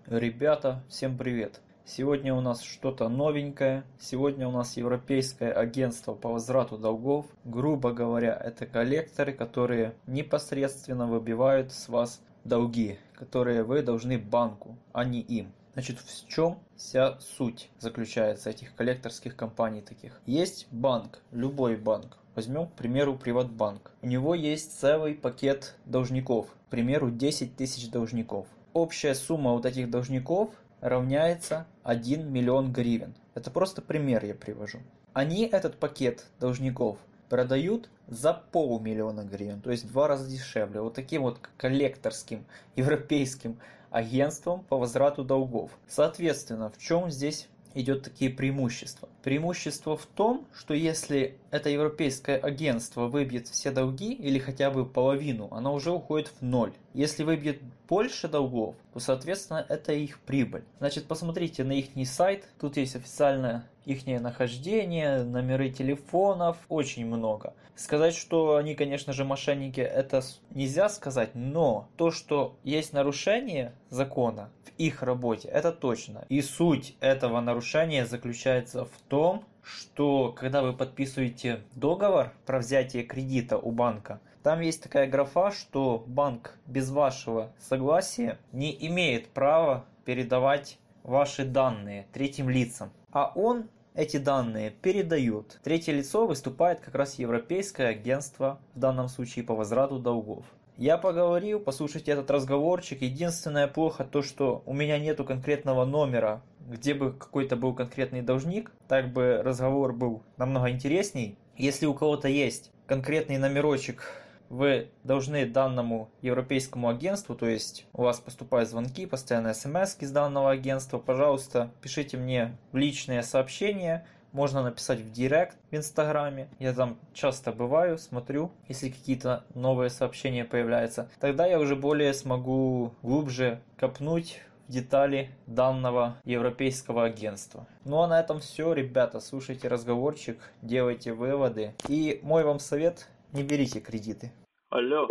Ребята, всем привет! Сегодня у нас что-то новенькое. Сегодня у нас Европейское агентство по возврату долгов. Грубо говоря, это коллекторы, которые непосредственно выбивают с вас долги, которые вы должны банку, а не им. Значит, в чем вся суть заключается этих коллекторских компаний таких? Есть банк, любой банк. Возьмем, к примеру, Приватбанк. У него есть целый пакет должников. К примеру, 10 тысяч должников. Общая сумма вот этих должников равняется 1 миллион гривен. Это просто пример я привожу. Они этот пакет должников продают за 500 000 гривен, то есть в 2 раза дешевле. Вот таким вот коллекторским европейским агентством по возврату долгов. Соответственно, в чем здесь идет такие преимущества? Преимущество в том, что если это европейское агентство выбьет все долги или хотя бы половину, оно уже уходит в ноль. Если выбьет больше долгов, то соответственно это их прибыль. Значит, посмотрите на их сайт, тут есть официальное их нахождение, номеры телефонов, очень много. Сказать, что они, конечно же, мошенники, это нельзя сказать, но то, что есть нарушение закона в их работе, это точно. И суть этого нарушения заключается в том, что когда вы подписываете договор про взятие кредита у банка, там есть такая графа, что банк без вашего согласия не имеет права передавать ваши данные третьим лицам. А он эти данные передает. Третье лицо выступает как раз Европейское агентство, в данном случае по возврату долгов. Я поговорил, послушайте этот разговорчик. Единственное плохо то, что у меня нету конкретного номера, где бы какой-то был конкретный должник. Так бы разговор был намного интересней. Если у кого-то есть конкретный номерочек, вы должны данному европейскому агентству, то есть у вас поступают звонки, постоянно смс из данного агентства, пожалуйста, пишите мне в личные сообщения. Можно написать в директ в Инстаграме. Я там часто бываю, смотрю, если какие-то новые сообщения появляются. Тогда я уже более смогу глубже копнуть в детали данного европейского агентства. Ну а на этом все, ребята. Слушайте разговорчик, делайте выводы. И мой вам совет: не берите кредиты. Алло.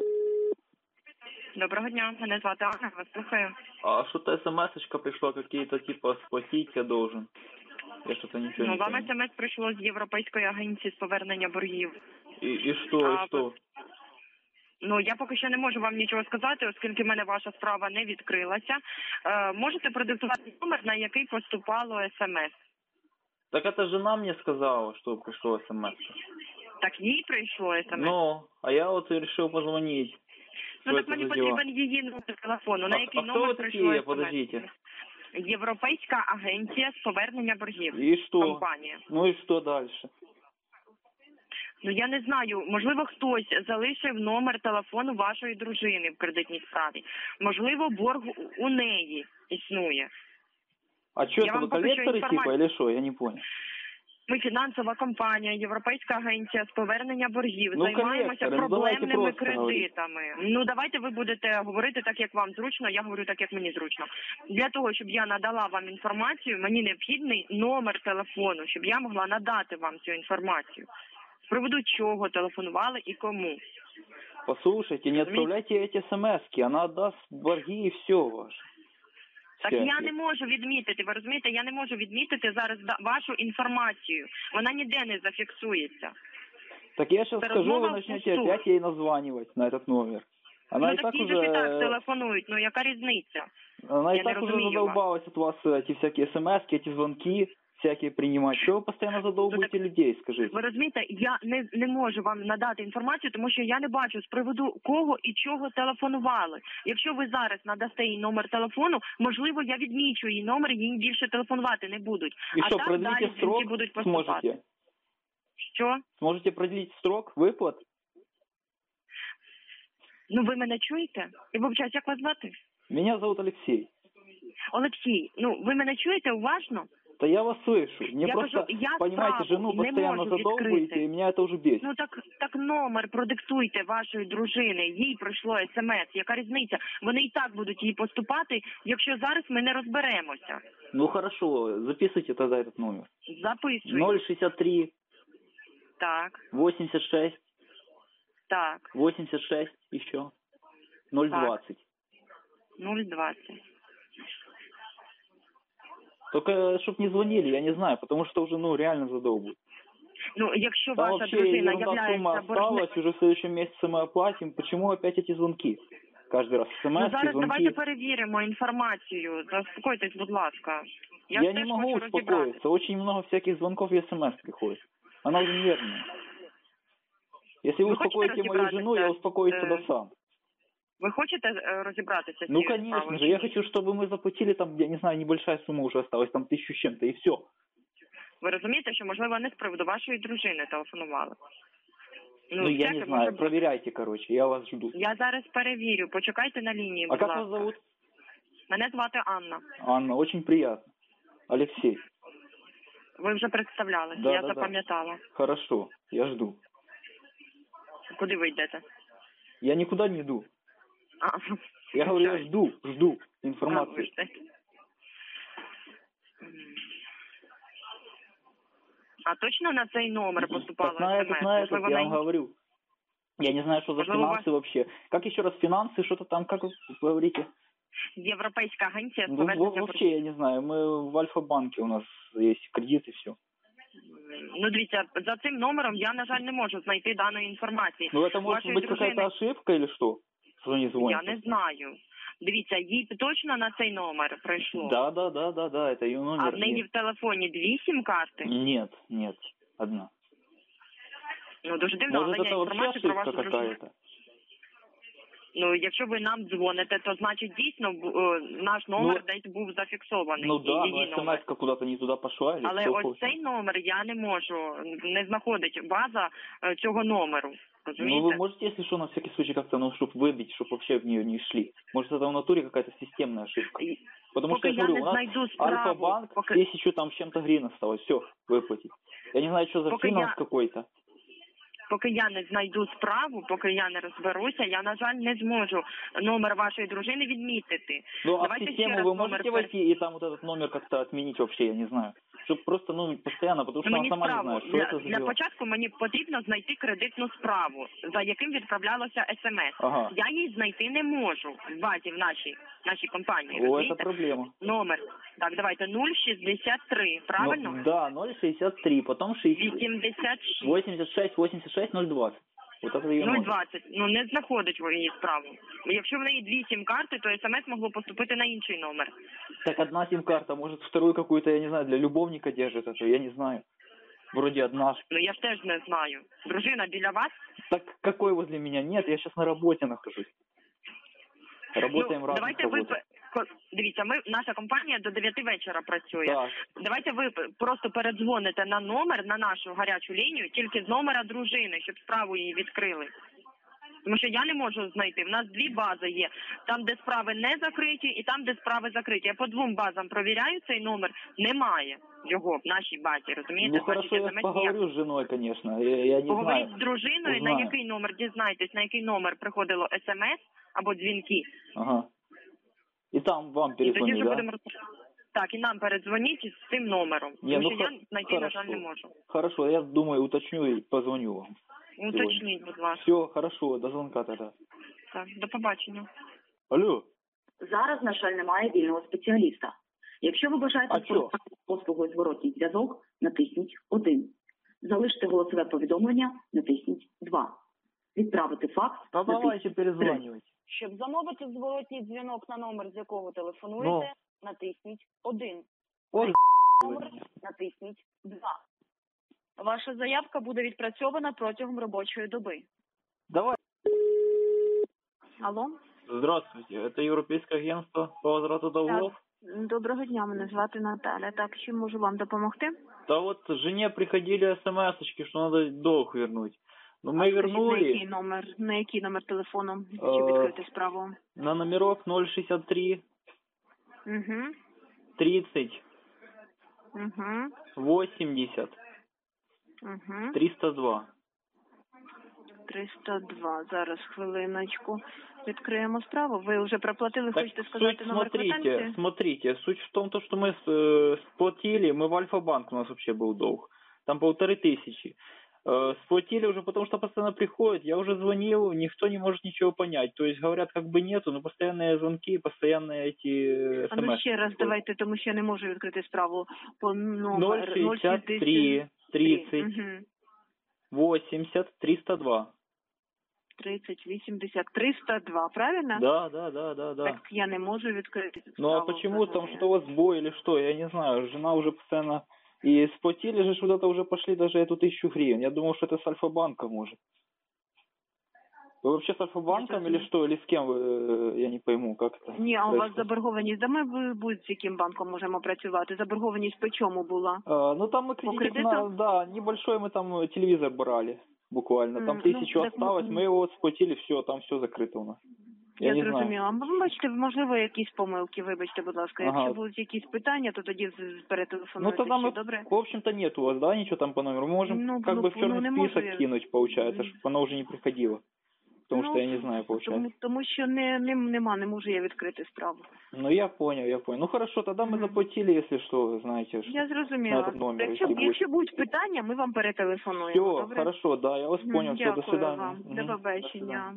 Доброго дня, мене звати Анна, вас слухаю. А что-то смс-очка пришла, какие-то типа сплатить я должен. Я что-то ничего не Вам понял. смс прийшло з Європейської агенції з повернення боргів. И что? Ну, я поки що не можу вам нічого сказати, оскільки в мене ваша справа не відкрилася. Можете продиктувати номер, на який поступало смс? Так это жена мне сказала, что пришло смс. Так їй прийшло смс? Ну, а я вот и решил позвонить. Ну, так мені потрібен її номер телефону. На який номер прийшло смс? Подождите. Європейська агенція з повернення боргів. И что? Компанія. Ну и что дальше? Ну, я не знаю, можливо, хтось залишив номер телефону вашої дружини в кредитній справі. Можливо, борг у неї існує. А что, это вы коллекторы типа или что? Я не понял. Ми фінансова компанія, Європейська агенція з повернення боргів. Ну, Займаємося проблемними просто кредитами. Ну, давайте ви будете говорити так, як вам зручно, я говорю так, як мені зручно. Для того, щоб я надала вам інформацію, мені необхідний номер телефону, щоб я могла надати вам цю інформацію. З приводу чого телефонували і кому. Послушайте, не отправляйте эти смс-ки, она отдаст борги и все ваше. Так я не можу відмітити, ви розумієте, я не можу відмітити зараз вашу інформацію. Вона ніде не зафіксується. Так я сейчас скажу, вы начнете опять ей названивать на этот номер. Она ну и так уже... і так телефонують, ну яка різниця? Она я и так уже задолбалась от вас эти всякие смс-ки, эти звонки всякие принимать. Что вы постоянно задолбуете людей, скажите? Ви розумієте, я не можу вам надати інформацію, тому що я не бачу з приводу кого і чого телефонували. Якщо ви зараз надасте їй номер телефону, можливо, я відмічу її номер, їй більше телефонувати не будуть. І а що, так продлите далі срок будуть поступати. сможете? Що? Сможете продлить срок виплат? Ну, ви мене чуєте? І вибачаюсь, як вас звати? Меня зовут Алексей. Олексій, ну, ви мене чуєте уважно? Да я вас слышу. Мне я просто, кажу, я понимаете, жену постоянно задолбуете, и меня это уже бесит. Ну так номер продиктуйте вашої дружини, їй прийшло смс, яка різниця? Вони і так будуть їй поступати, якщо зараз ми не розберемося. Ну хорошо, записывайте тогда этот номер. Записуйте. 063 Так. 86 Так. 86 еще 020. 020. Только чтоб не звонили, я не знаю, потому что уже, ну, реально задолбывают. Ну, якщо Там ваша вообще дружина ерунда сумма являється боржником... осталась, уже в следующем месяце мы оплатим. Почему опять эти звонки? Каждый раз Ну, смс, зараз звонки. давайте перевіримо інформацію. Заспокойтесь, будь ласка. Я теж не могу хочу розібратися. успокоиться. Очень много всяких звонков и смс приходит. Она уже нервная. Если вы Вы хотите успокоите мою жену, я разобраться, успокоюсь тогда сам. Ви хочете розібратися з Ну, цією конечно справою? же. Я хочу, чтобы мы заплатили там, я не знаю, небольшая сумма уже осталась, там 1000 с чем-то, и все. Ви розумієте, що, можливо, не з приводу вашої дружини телефонували? Ну, я всяке не може знаю. бути. Проверяйте, короче, я вас жду. Я зараз перевірю. Почекайте на лінії, А будь как ласка. вас зовут? Мене звати Анна. Анна, очень приятно. Алексей. Ви вже представлялися, Да, я да, запам'ятала. Хорошо, я жду. Куди ви йдете? Я никуда не иду. А, Я говорю, я жду информации. вибачте. А точно на цей номер поступало Так на этот, смс? на этот, Можливо, я на вам говорю. Я не знаю, что за Можливо, финансы вообще. Как еще раз, финансы, что-то там, как вы говорите? Європейська агенція з Ну, повернення вообще, я не знаю, мы в Альфа-банке, у нас есть кредит и все. Ну, дивіться, за цим номером я, на жаль, не можу знайти даної інформації. Ну, это может Вашої быть какая-то ошибка или что? Что не звонит? Я не знаю. Дивіться, їй точно на цей номер прийшло? Да, это ее номер. А в неї Нет. в телефоні 2 сім-карти? Нет, одна. Ну, дуже дивно, Может, але я это вообще інформацію про ошибка вашу дружину. какая-то? Ну, якщо ви нам дзвоните, то значить дійсно наш номер десь був зафіксований. Ну да, і її но номер. смс-ка куда-то не туда пошла. Или Але что ось получилось? цей номер я не можу, не знаходить база цього номеру. Ну, Розумієте? вы можете, если что, на всякий случай как-то, ну, чтобы выбить, чтобы вообще в нее не шли. Может, это в натуре какая-то системная ошибка. І Потому поки что, я я говорю, не у нас знайду справу, Альфа-банк, поки- 1000 там с чем-то гривен осталось, все, выплатить. Я не знаю, что за Поки финанс я- какой-то. Поки я не знайду справу, поки я не розберуся, я, на жаль, не зможу номер вашої дружини відмітити. Ну, а в Давайте систему ще раз вы номер можете войти и там вот этот номер как-то отменить вообще, я не знаю. Чтобы просто, ну, постоянно, потому что Ну, она мені сама не справу. знает, что это за Для дела. початку мені потрібно знайти кредитну справу, за яким відправлялося смс. Ага. Я її знайти не можу в базі в нашій компанії. О, это розумієте? проблема. Номер. Так, давайте 063, правильно? Ну, да, 063, потом 60, 86. 86 020. Вот это ее номер. 020. Ну, не знаходить її справу. Якщо в неї 2 сім-карти, то смс могло поступити на інший номер. Так одна сим-карта, может, вторую какую-то, я не знаю, для любовника держит это, я не знаю. Вроде одна. Ну, я ж теж не знаю. Дружина біля вас? Так какой возле меня? Нет, я сейчас на работе нахожусь. Работаем в разных давайте ви... работах. Дивіться, наша компанія до 9 вечора працює. Так. Давайте ви просто передзвоните на номер, на нашу гарячу лінію, тільки з номера дружини, щоб справу її відкрили. Тому що я не можу знайти. У нас 2 бази є. Там, де справи не закриті, і там, де справи закриті. Я по 2 базам провіряю цей номер. Немає його в нашій базі, розумієте? Ну хорошо, я поговорю с женой, конечно. Я не Поговоріть знаю. з дружиною, Узнаю. на який номер, дізнайтесь, на який номер приходило смс або дзвінки. Ага. И там вам І тоді перезвонить, вже да? будемо Так, і нам передзвоніть з цим номером. Не, Тому ну, що я знайти, на жаль, хорошо. не можу. Хорошо, я думаю, уточню и позвоню вам. Уточніть, будь ласка. Все, хорошо, до звонка тогда. Так, до побачення. Алло. Зараз, на жаль, немає вільного спеціаліста. Якщо ви бажаєте А чого? послугою зворотній зв'язок, натисніть 1. Залиште голосове повідомлення, натисніть 2. Відправити факс, Да давайте натисніть 3. перезванивайте. Щоб замовити зворотній дзвінок на номер, з якого телефонуєте, Ну. натисніть 1. Ой, Номер натисніть 2. Ваша заявка буде відпрацьована протягом робочої доби. давай. Алло? Здравствуйте, это Европейское агентство по возврату долгов? Доброго дня, мене звати Наталя. Так, чим можу вам допомогти? Да вот жене приходили смс-очки, что надо долг вернуть. Но мы На який вернули номер? На який номер телефону? Е, Щоб відкрити справу? на номерок 063 Угу. 30 Угу. 80 Угу. 302. 302. Зараз, хвилиночку. Відкриємо справу. Ви вже проплатили, Так хочете сказати суть, номер квитанції? смотрите, суть в том, то, что мы сплатили, мы в Альфа-банк, у нас вообще был долг, там 1500. Сплатили уже, потому что постоянно приходят. Я уже звонил, никто не может ничего понять. То есть говорят, как бы нету, но постоянные звонки, постоянные эти А ну смс. ще раз давайте, тому що я не можу відкрити справу по номер 063 30 Угу. 80 302. 30 80 302, правильно? Да. Так я не можу відкрити цю Ну а справу почему там взагалі. что у вас сбой или что? Я не знаю. Жена уже постоянно... И сплатили же куда-то уже пошли даже эту 1000 гривен. Я думал, что это с Альфа-банка может. Вы вообще с Альфа-банком или что? Или с кем вы? Я не пойму, как это. Ні, а у вас происходит. заборгованість, да ми будь з яким банком можемо працювати? Заборгованість по чому була? Ну там мы кредитик, кредитам? да, небольшой мы там телевизор брали. Буквально. Там 1000 так, осталось, мы его вот сплатили, все, там все закрыто у нас. Я не знаю. зрозуміла. Ви бачите, можливо, якісь помилки, вибачте, будь ласка. Ага. Якщо будуть якісь питання, то тоді Ну перетелефонуйте тогда ще, мы, добре? в общем-то, нет у вас, да, ничего там по номеру. Мы можем Ну, как бы в черный не можу список я. кинуть, получается, чтобы оно уже не приходило. Потому что я не знаю, получается. Тому що не можу я відкрити справу. Ну я понял. Ну хорошо, тогда мы заплатили, если что, знаете. Что... Я зрозуміла. На этот номер, Якщо будуть питання, ми вам перетелефонуємо. Все, добре? хорошо, да, я вас понял. Все, до Дякую свидания. вам. До Мгм. побачення.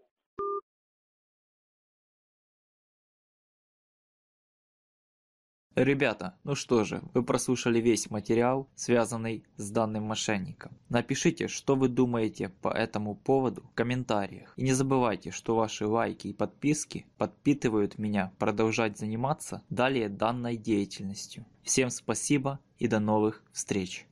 Ребята, ну что же, вы прослушали весь материал, связанный с данным мошенником. Напишите, что вы думаете по этому поводу в комментариях. И не забывайте, что ваши лайки и подписки подпитывают меня продолжать заниматься далее данной деятельностью. Всем спасибо и до новых встреч!